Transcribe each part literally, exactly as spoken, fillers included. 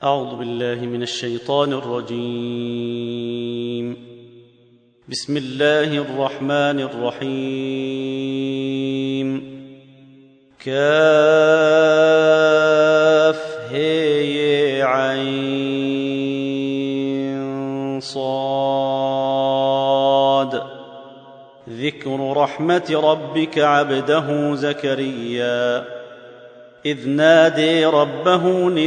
أعوذ بالله من الشيطان الرجيم. بسم الله الرحمن الرحيم. كاف هي عين صاد. ذكر رحمة ربك عبده زكريا إذ نادي ربه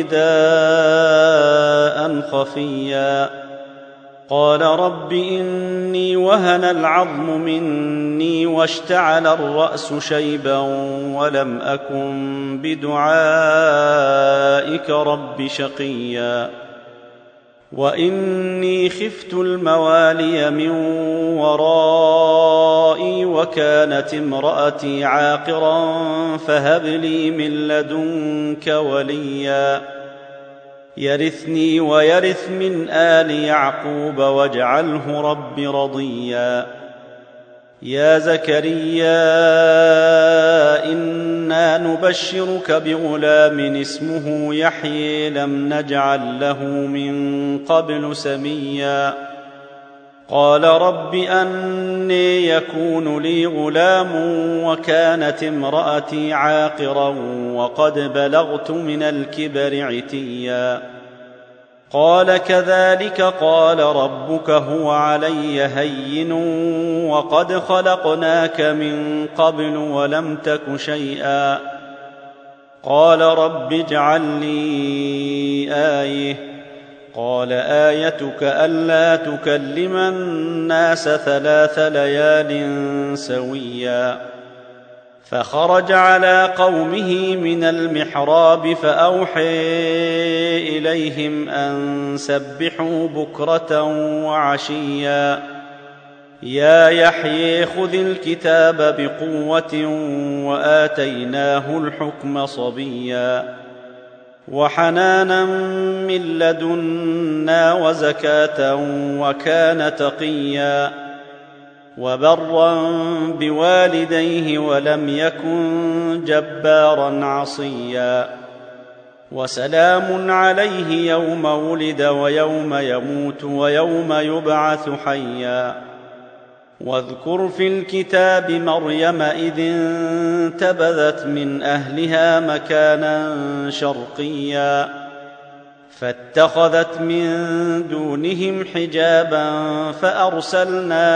نداء خفيا قال رب إني وهن العظم مني واشتعل الرأس شيبا ولم أكن بدعائك رب شقيا وإني خفت الموالي من ورائي وكانت امرأتي عاقرا فهب لي من لدنك وليا يرثني ويرث من آل يعقوب واجعله رب رضيا يا زكريا إنا نبشرك بغلام اسمه يحيى لم نجعل له من قبل سميا قال رب أني يكون لي غلام وكانت امرأتي عاقرا وقد بلغت من الكبر عتيا قال كذلك قال ربك هو علي هين وقد خلقناك من قبل ولم تك شيئا قال رب اجعل لي آية قال آيتك ألا تكلم الناس ثلاث ليال سويا فخرج على قومه من المحراب فأوحى إليهم أن سبحوا بكرة وعشيا يا يحيى خذ الكتاب بقوة وآتيناه الحكم صبيا وحنانا من لدنا وزكاة وكان تقيا وبرا بوالديه ولم يكن جبارا عصيا وسلام عليه يوم ولد ويوم يموت ويوم يبعث حيا واذكر في الكتاب مريم إذ انتبذت من أهلها مكانا شرقيا فاتخذت من دونهم حجابا فأرسلنا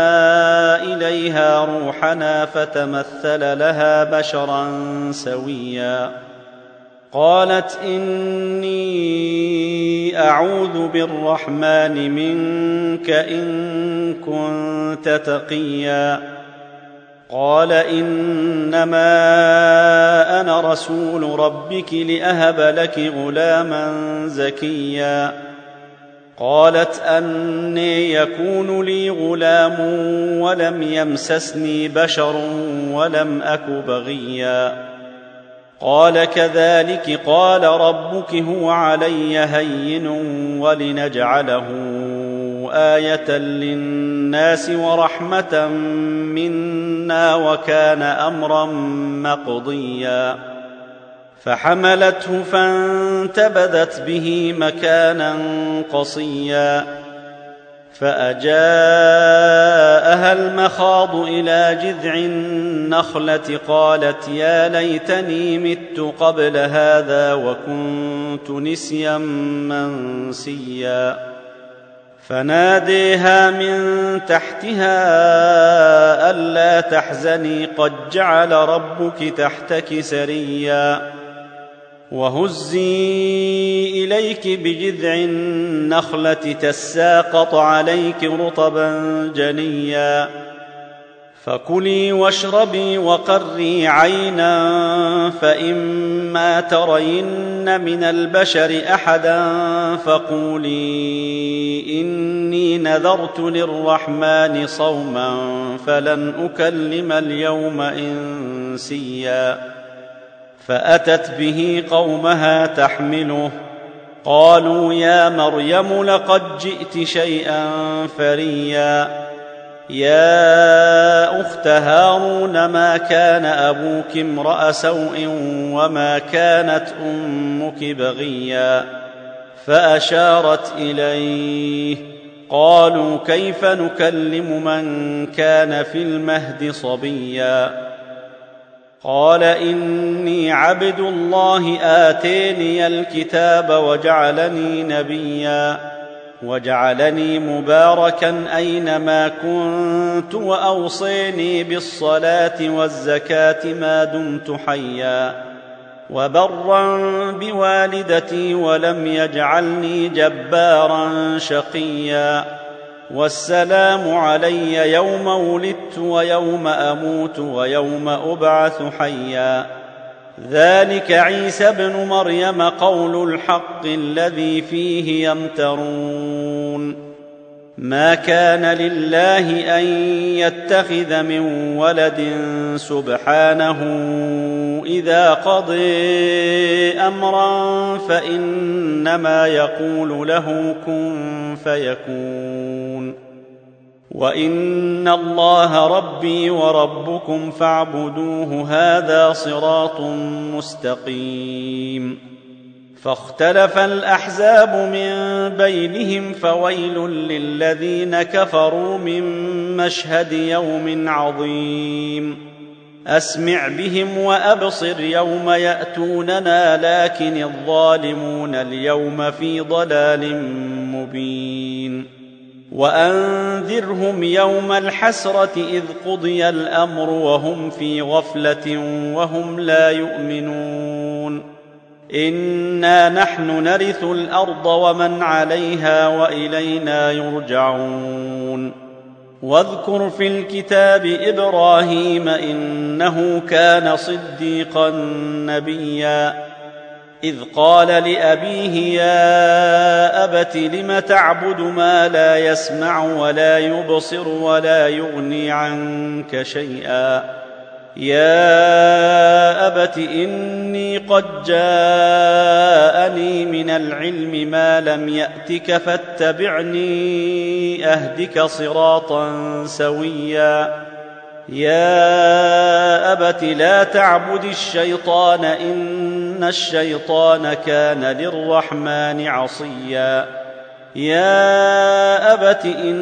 إليها روحنا فتمثل لها بشرا سويا قالت إني أعوذ بالرحمن منك إن كنت تقيا قال إنما أنا رسول ربك لأهب لك غلاما زكيا قالت أني يكون لي غلام ولم يمسسني بشر ولم أك بغيا قال كذلك قال ربك هو علي هين ولنجعله آية للناس ورحمة منا وكان أمرا مقضيا فحملته فانتبذت به مكانا قصيا فأجاءها المخاض إلى جذع النخلة قالت يا ليتني مت قبل هذا وكنت نسيا منسيا فناديها من تحتها ألا تحزني قد جعل ربك تحتك سريا وهزي إليك بجذع النخلة تساقط عليك رطبا جنيا فكلي واشربي وقري عينا فإما ترين من البشر أحدا فقولي إني نذرت للرحمن صوما فلن أكلم اليوم إنسيا فأتت به قومها تحمله قالوا يا مريم لقد جئت شيئا فريا يا أخت هارون ما كان أبوك امرأ سوء وما كانت أمك بغيا فأشارت إليه. قالوا كيف نكلم من كان في المهد صبيا؟ قال إني عبد الله آتيني الكتاب وجعلني نبيا وجعلني مباركا أينما كنت وأوصيني بالصلاة والزكاة ما دمت حيا وبرا بوالدتي ولم يجعلني جبارا شقيا والسلام علي يوم ولدت ويوم أموت ويوم أبعث حيا ذلك عيسى ابن مريم قول الحق الذي فيه يمترون ما كان لله أن يتخذ من ولد سبحانه إذا قضى أمرا فإنما يقول له كن فيكون وإن الله ربي وربكم فاعبدوه هذا صراط مستقيم فاختلف الأحزاب من بينهم فويل للذين كفروا من مشهد يوم عظيم أسمع بهم وأبصر يوم يأتوننا لكن الظالمون اليوم في ضلال مبين وأنذرهم يوم الحسرة إذ قضي الأمر وهم في غفلة وهم لا يؤمنون إنا نحن نرث الأرض ومن عليها وإلينا يرجعون واذكر في الكتاب إبراهيم إنه كان صديقا نبيا إذ قال لأبيه يا أبت لم تعبد ما لا يسمع ولا يبصر ولا يغني عنك شيئا يا أبت إني قد جاءني من العلم ما لم يأتك فاتبعني أهدك صراطا سويا يا أبت لا تعبد الشيطان إن الشيطان كان للرحمن عصيا يا أبت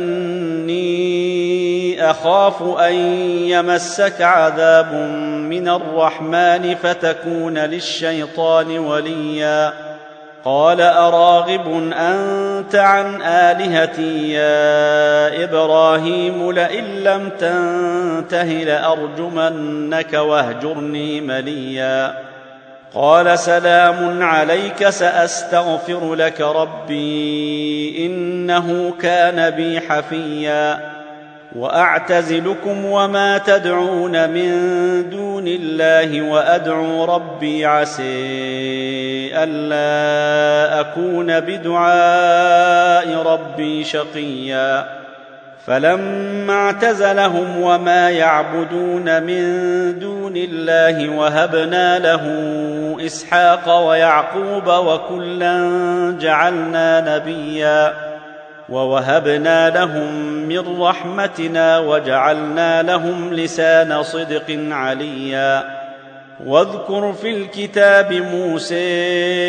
إني أخاف أن يمسك عذاب من الرحمن فتكون للشيطان وليا قال أراغب أنت عن آلهتي يا إبراهيم لئن لم تنته لأرجمنك واهجرني مليا قال سلام عليك سأستغفر لك ربي إنه كان بي حفيا وأعتزلكم وما تدعون من دون الله وأدعو ربي عسى ألا أكون بدعاء ربي شقيا فلما اعتزلهم وما يعبدون من دون الله وهبنا له إسحاق ويعقوب وكلا جعلنا نبيا ووهبنا لهم من رحمتنا وجعلنا لهم لسان صدق عليا واذكر في الكتاب موسى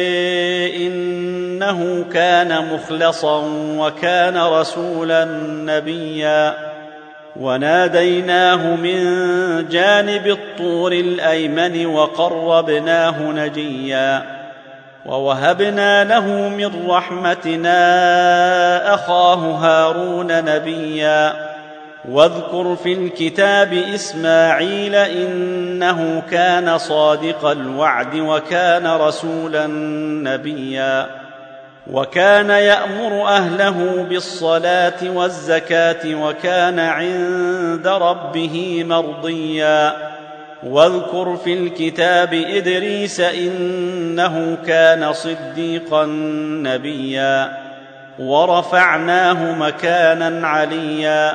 إنه كان مخلصا وكان رسولا نبيا وناديناه من جانب الطور الأيمن وقربناه نجيا ووهبنا له من رحمتنا أخاه هارون نبيا واذكر في الكتاب إسماعيل إنه كان صادق الوعد وكان رسولا نبيا وكان يأمر أهله بالصلاة والزكاة وكان عند ربه مرضيا واذكر في الكتاب إدريس إنه كان صديقا نبيا ورفعناه مكانا عليا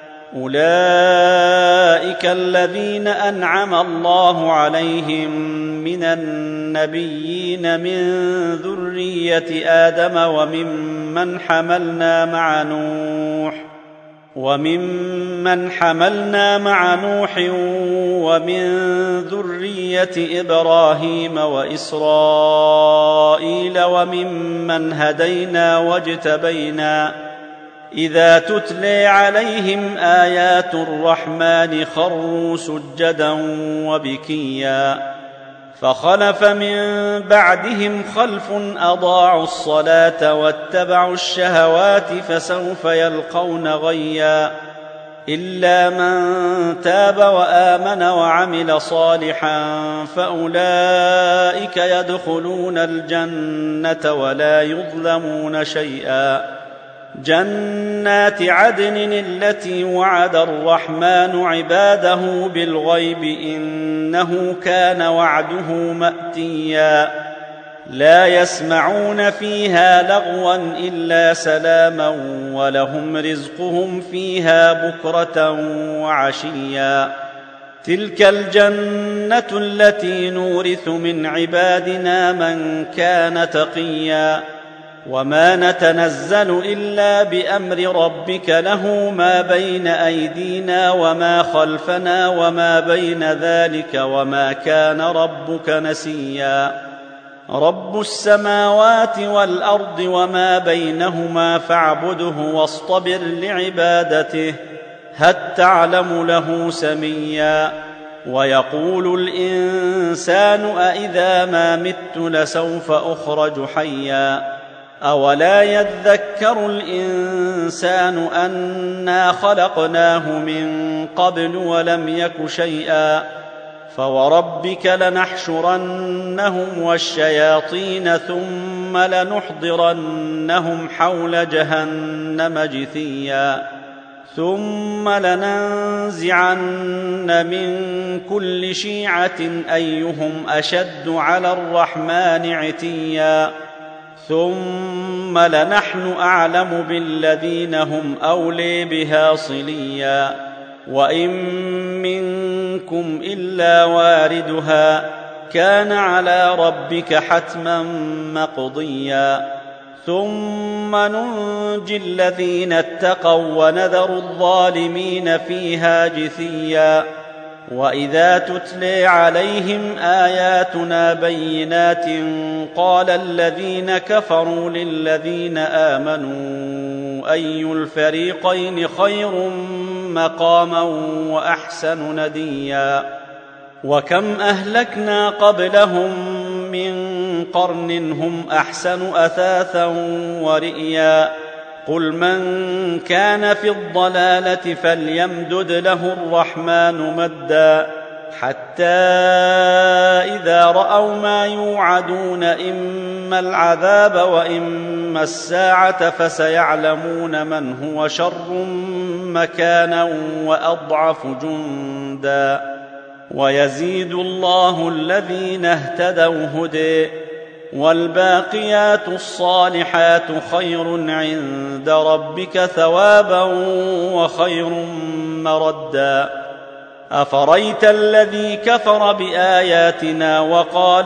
أولئك الذين أنعم الله عليهم من النبيين من ذرية آدم وممن حملنا مع نوح وممن حملنا مع نوح ومن ذرية إبراهيم وإسرائيل وممن هدينا واجتبينا إذا تتلي عليهم آيات الرحمن خروا سجدا وبكيا فخلف من بعدهم خلف أضاعوا الصلاة واتبعوا الشهوات فسوف يلقون غيا إلا من تاب وآمن وعمل صالحا فأولئك يدخلون الجنة ولا يظلمون شيئا جنات عدن التي وعد الرحمن عباده بالغيب إنه كان وعده مأتيا لا يسمعون فيها لغوا إلا سلاما ولهم رزقهم فيها بكرة وعشيا تلك الجنة التي نورث من عبادنا من كان تقيا وما نتنزل إلا بأمر ربك له ما بين أيدينا وما خلفنا وما بين ذلك وما كان ربك نسيا رب السماوات والأرض وما بينهما فاعبده واصطبر لعبادته هل تعلم له سميا ويقول الإنسان أإذا ما مت لسوف أخرج حيا أولا يذكر الإنسان أنا خلقناه من قبل ولم يك شيئا فوربك لنحشرنهم والشياطين ثم لنحضرنهم حول جهنم جثيا ثم لننزعن من كل شيعة أيهم أشد على الرحمن عتيا ثم لنحن أعلم بالذين هم أولي بها صليا وإن منكم إلا واردها كان على ربك حتما مقضيا ثم ننجي الذين اتقوا ونذر الظالمين فيها جثيا وإذا تتلي عليهم آياتنا بينات قال الذين كفروا للذين آمنوا أي الفريقين خير مقاما وأحسن نديا وكم أهلكنا قبلهم من قرن هم أحسن أثاثا ورئيا قل من كان في الضلالة فليمدد له الرحمن مدا حتى إذا رأوا ما يوعدون إما العذاب وإما الساعة فسيعلمون من هو شر مكانا وأضعف جندا ويزيد الله الذين اهتدوا هدى والباقيات الصالحات خير عند ربك ثوابا وخير مردا أفريت الذي كفر بآياتنا وقال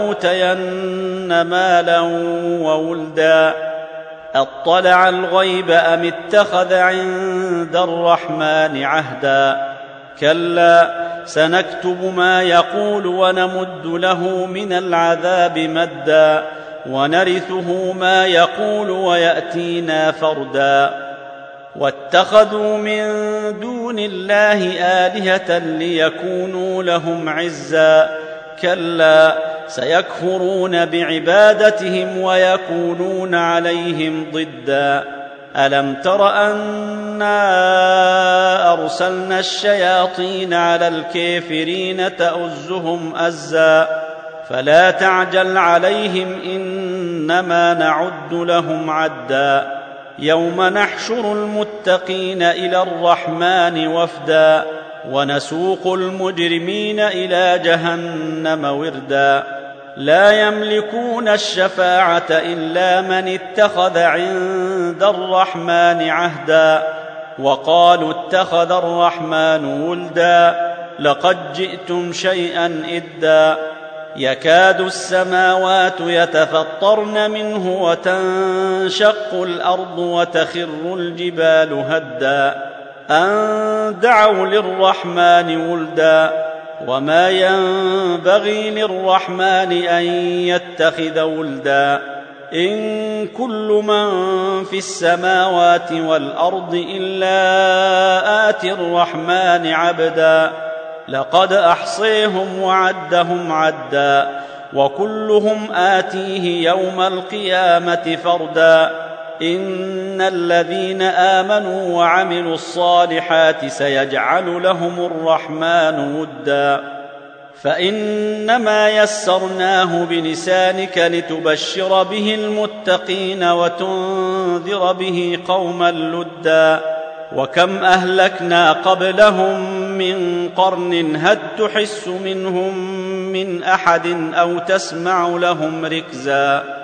لأوتين مالا وولدا أطلع الغيب أم اتخذ عند الرحمن عهدا كلا سنكتب ما يقول ونمد له من العذاب مدا ونرثه ما يقول ويأتينا فردا واتخذوا من دون الله آلهة ليكونوا لهم عزا كلا سيكفرون بعبادتهم ويكونون عليهم ضدا ألم تر أنا أرسلنا الشياطين على الكافرين تؤزهم أزا فلا تعجل عليهم إنما نعد لهم عدا يوم نحشر المتقين إلى الرحمن وفدا ونسوق المجرمين إلى جهنم وردا لا يملكون الشفاعة إلا من اتخذ عند الرحمن عهدا وقالوا اتخذ الرحمن ولدا لقد جئتم شيئا إدا يكاد السماوات يتفطرن منه وتنشق الأرض وتخر الجبال هدا أن دعوا للرحمن ولدا وما ينبغي للرحمن أن يتخذ ولدا إن كل من في السماوات والأرض إلا آتي الرحمن عبدا لقد أحصيهم وعدهم عدا وكلهم آتيه يوم القيامة فردا إن الذين آمنوا وعملوا الصالحات سيجعل لهم الرحمن ودا فإنما يسرناه بلسانك لتبشر به المتقين وتنذر به قوما لدا وكم أهلكنا قبلهم من قرن هل تحس منهم من أحد أو تسمع لهم ركزا